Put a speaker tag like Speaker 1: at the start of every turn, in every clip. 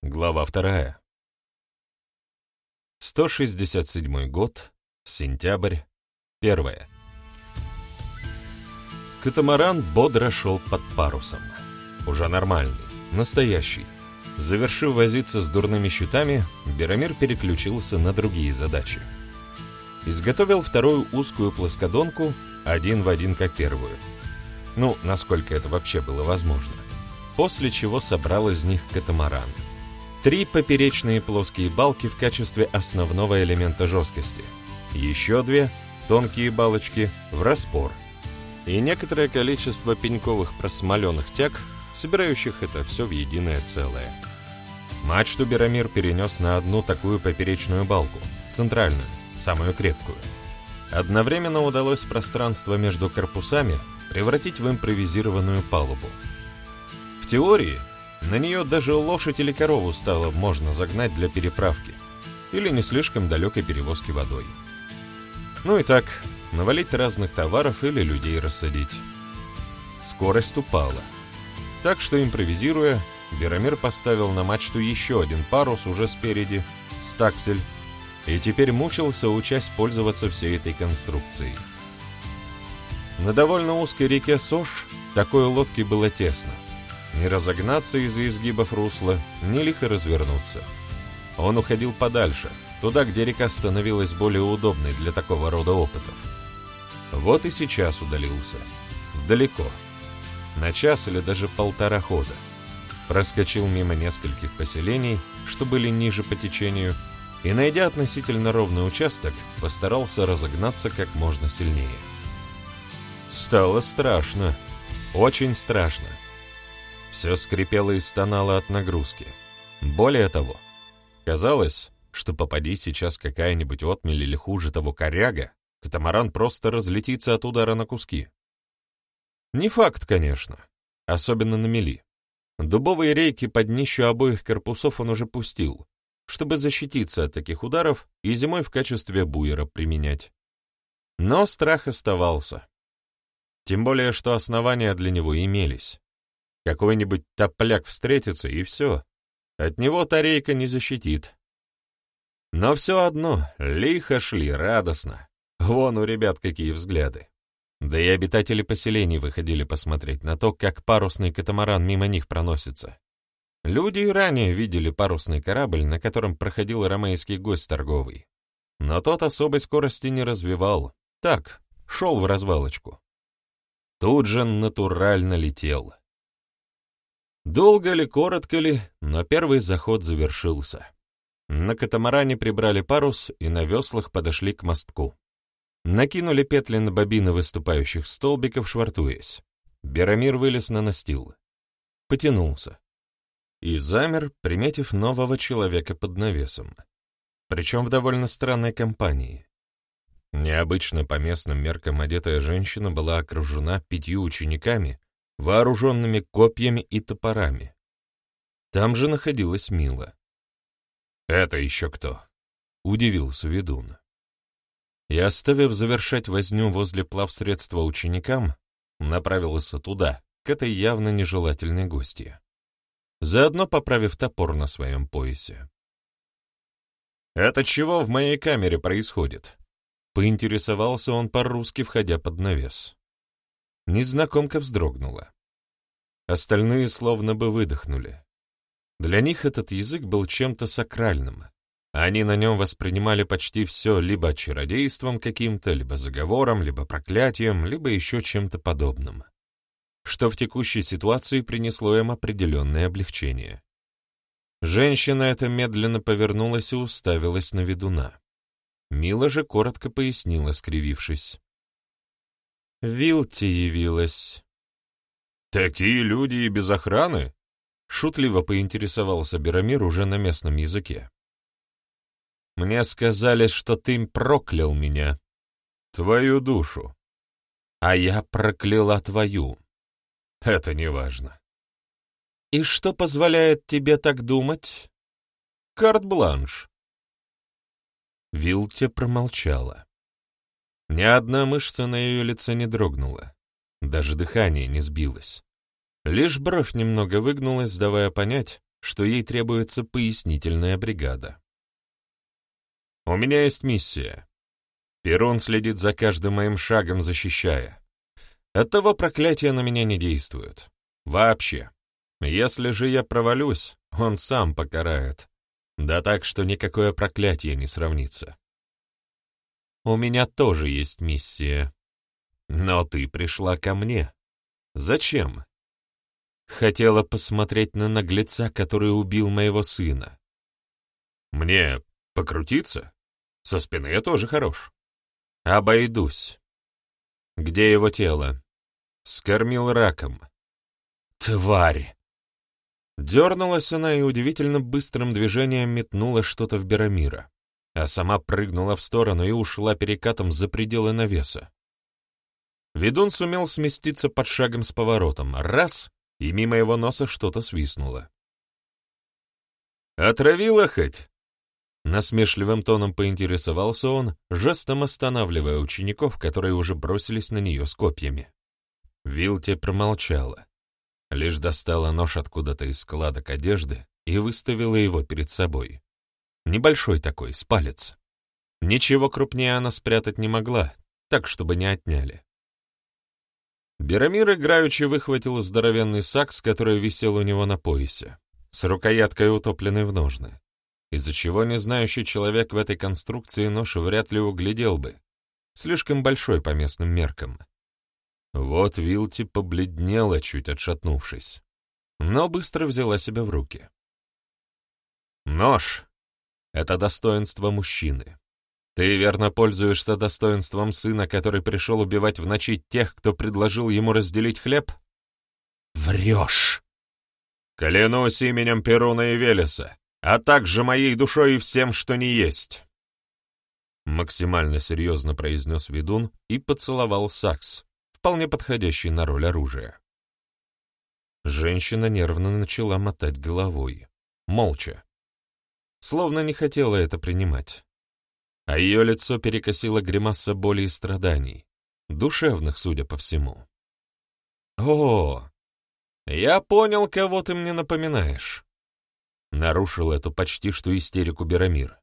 Speaker 1: Глава 2. 167 год, сентябрь, 1. Катамаран бодро шел под парусом. Уже нормальный, настоящий. Завершив возиться с дурными щитами, Беромир переключился на другие задачи. Изготовил вторую узкую плоскодонку, один в один как первую. Ну, насколько это вообще было возможно. После чего собрал из них катамаран. 3 поперечные плоские балки в качестве основного элемента жесткости. Еще 2 тонкие балочки в распор. И некоторое количество пеньковых просмоленных тяг, собирающих это все в единое целое. Мачту Беромир перенес на одну такую поперечную балку, центральную, самую крепкую. Одновременно удалось пространство между корпусами превратить в импровизированную палубу. В теории на нее даже лошадь или корову стало можно загнать для переправки или не слишком далекой перевозки водой. Ну и так, навалить разных товаров или людей рассадить. Скорость упала. Так что, импровизируя, Беромир поставил на мачту еще один парус уже спереди, стаксель, и теперь мучился, учась пользоваться всей этой конструкцией. На довольно узкой реке Сош такой лодке было тесно. Не разогнаться из-за изгибов русла, не лихо развернуться. Он уходил подальше, туда, где река становилась более удобной для такого рода опытов. Вот и сейчас удалился. Далеко. На час или даже полтора хода. Проскочил мимо нескольких поселений, что были ниже по течению, и, найдя относительно ровный участок, постарался разогнаться как можно сильнее. Стало страшно. Очень страшно. Все скрипело и стонало от нагрузки. Более того, казалось, что попади сейчас какая-нибудь отмель или хуже того коряга, катамаран просто разлетится от удара на куски. Не факт, конечно, особенно на мели. Дубовые рейки под днищу обоих корпусов он уже пустил, чтобы защититься от таких ударов и зимой в качестве буера применять. Но страх оставался. Тем более, что основания для него имелись. Какой-нибудь топляк встретится, и все. От него та рейка не защитит. Но все одно, лихо шли, радостно. Вон у ребят какие взгляды. Да и обитатели поселений выходили посмотреть на то, как парусный катамаран мимо них проносится. Люди и ранее видели парусный корабль, на котором проходил ромейский гость торговый. Но тот особой скорости не развивал. Так, шел в развалочку. Тут же натурально летел. Долго ли, коротко ли, но первый заход завершился. На катамаране прибрали парус и на веслах подошли к мостку. Накинули петли на бобины выступающих столбиков, швартуясь. Беромир вылез на настил. Потянулся. И замер, приметив нового человека под навесом. Причем в довольно странной компании. Необычно по местным меркам одетая женщина была окружена 5 учениками, вооруженными копьями и топорами. Там же находилась Мила. «Это еще кто?» — удивился ведун. И, оставив завершать возню возле плавсредства ученикам, направился туда, к этой явно нежелательной гостье, заодно поправив топор на своем поясе. «Это чего в моей камере происходит?» — поинтересовался он по-русски, входя под навес. Незнакомка вздрогнула. Остальные словно бы выдохнули. Для них этот язык был чем-то сакральным. Они на нем воспринимали почти все либо чародейством каким-то, либо заговором, либо проклятием, либо еще чем-то подобным, что в текущей ситуации принесло им определенное облегчение. Женщина эта медленно повернулась и уставилась на ведуна. Мила же коротко пояснила, скривившись. «Вилти явилась». «Такие люди и без охраны?» — шутливо поинтересовался Беромир уже на местном языке. «Мне сказали, что ты проклял меня, твою душу, а я прокляла твою. Это неважно». «И что позволяет тебе так думать?» «Карт-бланш». Вилтя промолчала. Ни одна мышца на ее лице не дрогнула, даже дыхание не сбилось. Лишь бровь немного выгнулась, давая понять, что ей требуется пояснительная бригада. «У меня есть миссия. Перун следит за каждым моим шагом, защищая. Оттого проклятие на меня не действует. Вообще. Если же я провалюсь, он сам покарает. Да так, что никакое проклятие не сравнится. У меня тоже есть миссия. Но ты пришла ко мне. Зачем? Хотела посмотреть на наглеца, который убил моего сына. Мне покрутиться? Со спины я тоже хорош. Обойдусь. Где его тело? Скормил раком. Тварь! Дернулась она и удивительно быстрым движением метнула что-то в Берамира, а сама прыгнула в сторону и ушла перекатом за пределы навеса. Ведун сумел сместиться под шагом с поворотом. Раз — и мимо его носа что-то свистнуло. «Отравила хоть?» Насмешливым тоном поинтересовался он, жестом останавливая учеников, которые уже бросились на нее с копьями. Вилти промолчала, лишь достала нож откуда-то из складок одежды и выставила его перед собой. Небольшой такой, с палец. Ничего крупнее она спрятать не могла, так, чтобы не отняли. Берамир играючи выхватил здоровенный сакс, который висел у него на поясе, с рукояткой утопленной в ножны, из-за чего незнающий человек в этой конструкции нож вряд ли углядел бы, слишком большой по местным меркам. Вот Вилти побледнела, чуть отшатнувшись, но быстро взяла себя в руки. Нож — это достоинство мужчины. Ты верно пользуешься достоинством сына, который пришел убивать в ночи тех, кто предложил ему разделить хлеб? Врешь! Клянусь именем Перуна и Велеса, а также моей душой и всем, что не есть. Максимально серьезно произнес ведун и поцеловал сакс, вполне подходящий на роль оружия. Женщина нервно начала мотать головой, молча, словно не хотела это принимать. А ее лицо перекосило гримаса боли и страданий, душевных, судя по всему. «О, я понял, кого ты мне напоминаешь», — нарушил эту почти что истерику Берамир.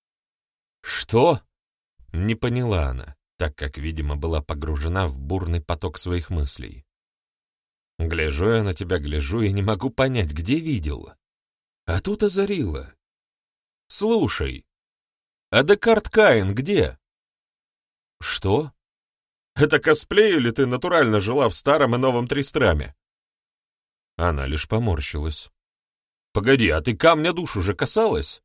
Speaker 1: «Что?» — не поняла она, так как, видимо, была погружена в бурный поток своих мыслей. «Гляжу я на тебя, гляжу, и не могу понять, где видел. А тут озарило. Слушай, а Декарт Каин где?» «Что? Это косплей или ты натурально жила в старом и новом Тристраме?» Она лишь поморщилась. «Погоди, а ты камня душ уже касалась?»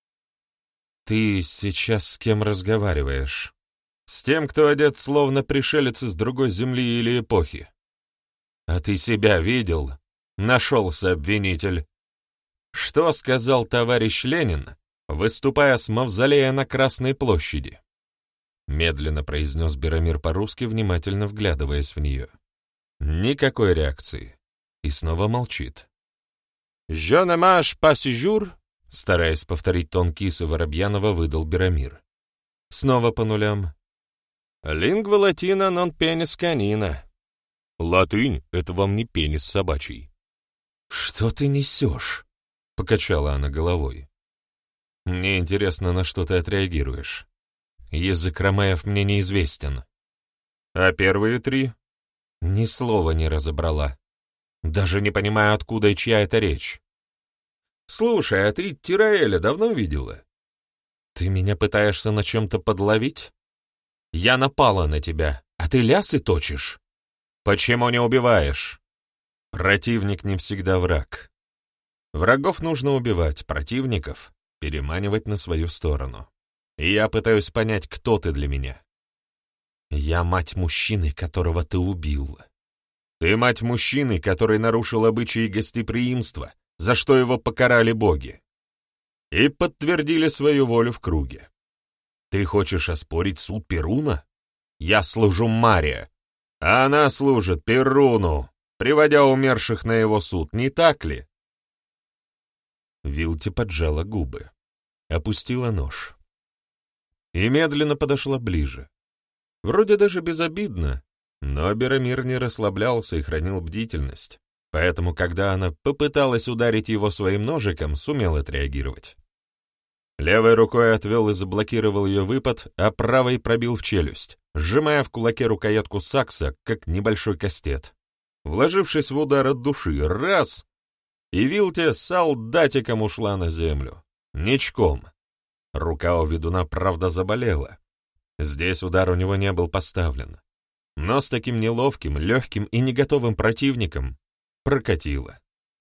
Speaker 1: «Ты сейчас с кем разговариваешь?» «С тем, кто одет словно пришелец из другой земли или эпохи». «А ты себя видел?» Нашелся обвинитель. «Что сказал товарищ Ленин, выступая с мавзолея на Красной площади?» Медленно произнес Берамир по-русски, внимательно вглядываясь в нее. Никакой реакции. И снова молчит. «Je ne mange pas ce jour», стараясь повторить тон кисы Воробьянова, выдал Берамир. Снова по нулям. «Lingua latina non penis canina». «Латынь — это вам не пенис собачий». «Что ты несешь?» — покачала она головой. «Мне интересно, на что ты отреагируешь. Язык ромаев мне неизвестен». «А первые три?» Ни слова не разобрала. Даже не понимаю, откуда и чья это речь. «Слушай, а ты Тираэля давно видела?» «Ты меня пытаешься на чем-то подловить? Я напала на тебя, а ты лясы точишь. Почему не убиваешь?» Противник не всегда враг. Врагов нужно убивать, противников переманивать на свою сторону. И я пытаюсь понять, кто ты для меня. Я мать мужчины, которого ты убил. Ты мать мужчины, который нарушил обычаи гостеприимства, за что его покарали боги. И подтвердили свою волю в круге. Ты хочешь оспорить суд Перуна? Я служу Мария, а она служит Перуну, приводя умерших на его суд, не так ли? Вилти поджала губы, опустила нож и медленно подошла ближе. Вроде даже безобидно, но Берамир не расслаблялся и хранил бдительность, поэтому, когда она попыталась ударить его своим ножиком, сумел отреагировать. Левой рукой отвел и заблокировал ее выпад, а правой пробил в челюсть, сжимая в кулаке рукоятку сакса, как небольшой кастет. Вложившись в удар от души, раз — и Вилте солдатиком ушла на землю. Ничком. Рука у ведуна, правда, заболела. Здесь удар у него не был поставлен. Но с таким неловким, легким и не готовым противником прокатило.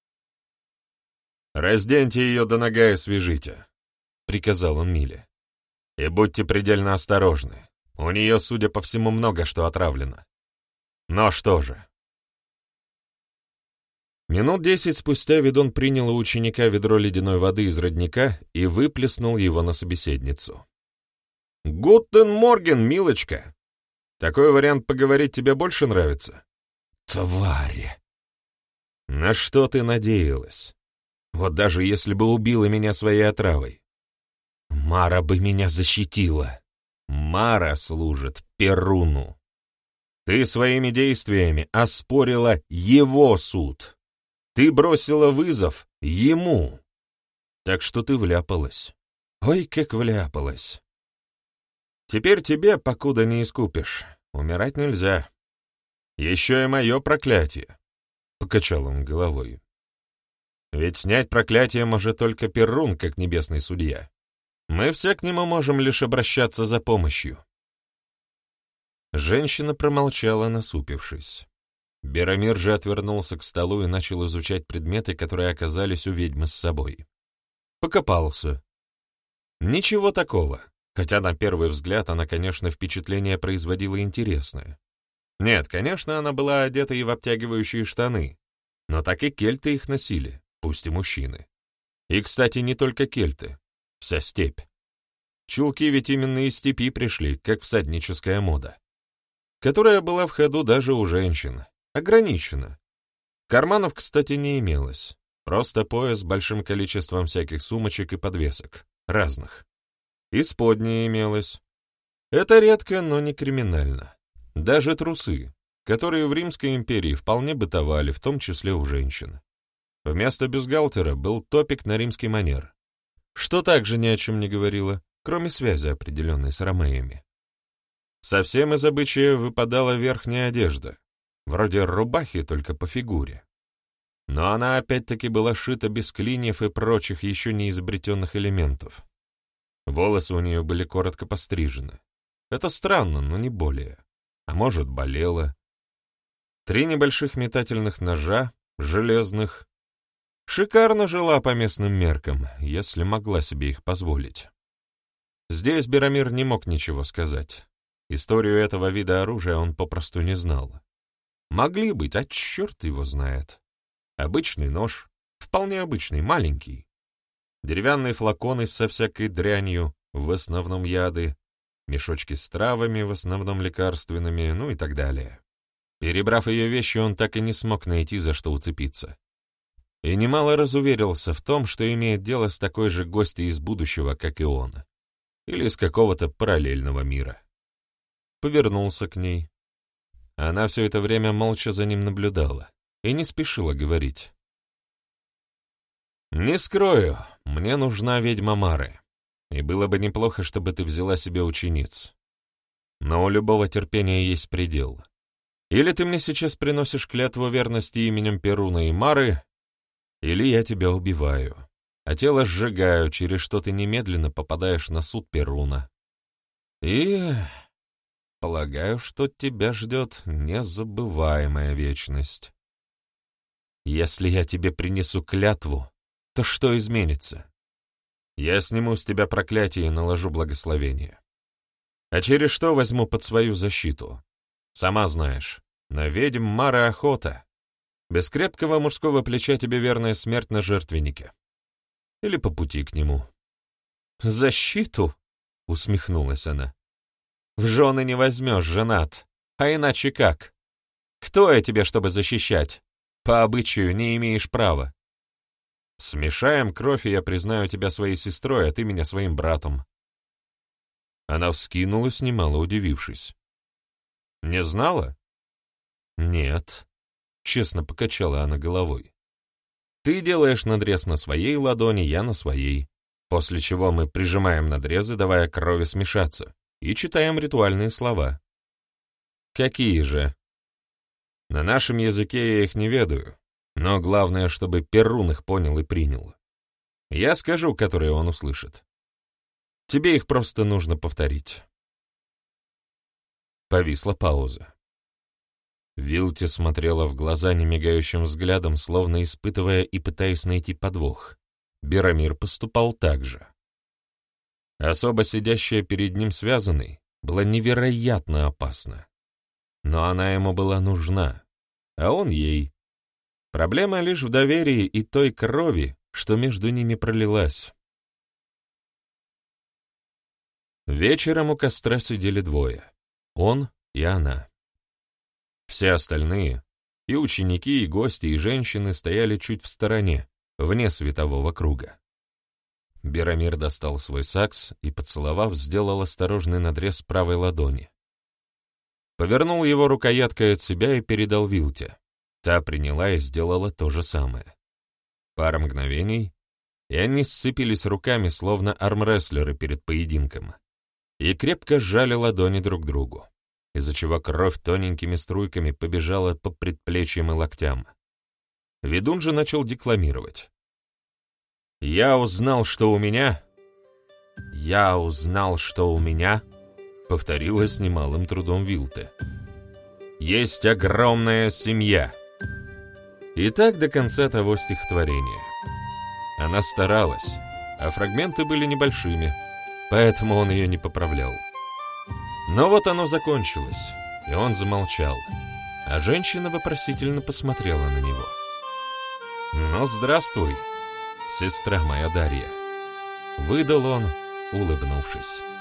Speaker 1: «Разденьте ее до нога и свяжите», — приказал он Миле. «И будьте предельно осторожны. У нее, судя по всему, много что отравлено. Но что же?» Минут 10 спустя ведун принял у ученика ведро ледяной воды из родника и выплеснул его на собеседницу. «Гутен морген, милочка! Такой вариант поговорить тебе больше нравится?» «Твари!» «На что ты надеялась? Вот даже если бы убила меня своей отравой. Мара бы меня защитила. Мара служит Перуну. Ты своими действиями оспорила его суд. Ты бросила вызов ему. Так что ты вляпалась. Ой, как вляпалась. Теперь тебе, покуда не искупишь, умирать нельзя. Еще и мое проклятие», — покачал он головой. «Ведь снять проклятие может только Перун, как небесный судья. Мы все к нему можем лишь обращаться за помощью». Женщина промолчала, насупившись. Беромир же отвернулся к столу и начал изучать предметы, которые оказались у ведьмы с собой. Покопался. Ничего такого, хотя на первый взгляд она, конечно, впечатление производила интересное. Нет, конечно, она была одета и в обтягивающие штаны, но так и кельты их носили, пусть и мужчины. И, кстати, не только кельты, вся степь. Чулки ведь именно из степи пришли, как всадническая мода, которая была в ходу даже у женщин. Ограничено. Карманов, кстати, не имелось. Просто пояс с большим количеством всяких сумочек и подвесок. Разных. Исподнее имелось. Это редко, но не криминально. Даже трусы, которые в Римской империи вполне бытовали, в том числе у женщин. Вместо бюстгальтера был топик на римский манер, что также ни о чем не говорило, кроме связи определенной с ромеями. Совсем из обычая выпадала верхняя одежда, вроде рубахи, только по фигуре. Но она опять-таки была шита без клиньев и прочих еще не изобретенных элементов. Волосы у нее были коротко пострижены. Это странно, но не более. А может, болело. 3 небольших метательных ножа, железных. Шикарно жила по местным меркам, если могла себе их позволить. Здесь Беромир не мог ничего сказать. Историю этого вида оружия он попросту не знал. Могли быть, а черт его знает. Обычный нож, вполне обычный, маленький. Деревянные флаконы со всякой дрянью, в основном яды, мешочки с травами, в основном лекарственными, ну и так далее. Перебрав ее вещи, он так и не смог найти, за что уцепиться. И немало разуверился в том, что имеет дело с такой же гостьей из будущего, как и он. Или из какого-то параллельного мира. Повернулся к ней. Она все это время молча за ним наблюдала и не спешила говорить. «Не скрою, мне нужна ведьма Мары, и было бы неплохо, чтобы ты взяла себе учениц. Но у любого терпения есть предел. Или ты мне сейчас приносишь клятву верности именем Перуна и Мары, или я тебя убиваю, а тело сжигаю, через что ты немедленно попадаешь на суд Перуна. И... полагаю, что тебя ждет незабываемая вечность. Если я тебе принесу клятву, то что изменится? Я сниму с тебя проклятие и наложу благословение. А через что возьму под свою защиту? Сама знаешь, на ведьм Мары охота. Без крепкого мужского плеча тебе верная смерть на жертвеннике. Или по пути к нему. «Защиту?» — усмехнулась она. «В жены не возьмешь, женат. А иначе как? Кто я тебе, чтобы защищать? По обычаю не имеешь права. Смешаем кровь, и я признаю тебя своей сестрой, а ты меня своим братом». Она вскинулась, немало удивившись. «Не знала?» «Нет. честно покачала она головой. Ты делаешь надрез на своей ладони, я на своей, после чего мы прижимаем надрезы, давая крови смешаться, и читаем ритуальные слова. Какие же? На нашем языке я их не ведаю, но главное, чтобы Перун их понял и принял. Я скажу, которые он услышит. Тебе их просто нужно повторить. Повисла пауза. Вилти смотрела в глаза немигающим взглядом, словно испытывая и пытаясь найти подвох. Берамир поступал так же. Особо сидящая перед ним связанной была невероятно опасна. Но она ему была нужна, а он ей. Проблема лишь в доверии и той крови, что между ними пролилась. Вечером у костра сидели двое — он и она. Все остальные, и ученики, и гости, и женщины, стояли чуть в стороне, вне светового круга. Берамир достал свой сакс и, поцеловав, сделал осторожный надрез правой ладони. Повернул его рукояткой от себя и передал Вилте. Та приняла и сделала то же самое. Пара мгновений, и они сцепились руками, словно армрестлеры перед поединком, и крепко сжали ладони друг к другу, из-за чего кровь тоненькими струйками побежала по предплечьям и локтям. Ведун же начал декламировать. «Я узнал, что у меня...» «Я узнал, что у меня...» — повторила с немалым трудом Вилте. «Есть огромная семья». И так до конца того стихотворения. Она старалась, а фрагменты были небольшими, поэтому он ее не поправлял. Но вот оно закончилось, и он замолчал, а женщина вопросительно посмотрела на него. «Ну, здравствуй, сестра моя Дарья», — выдал он, улыбнувшись.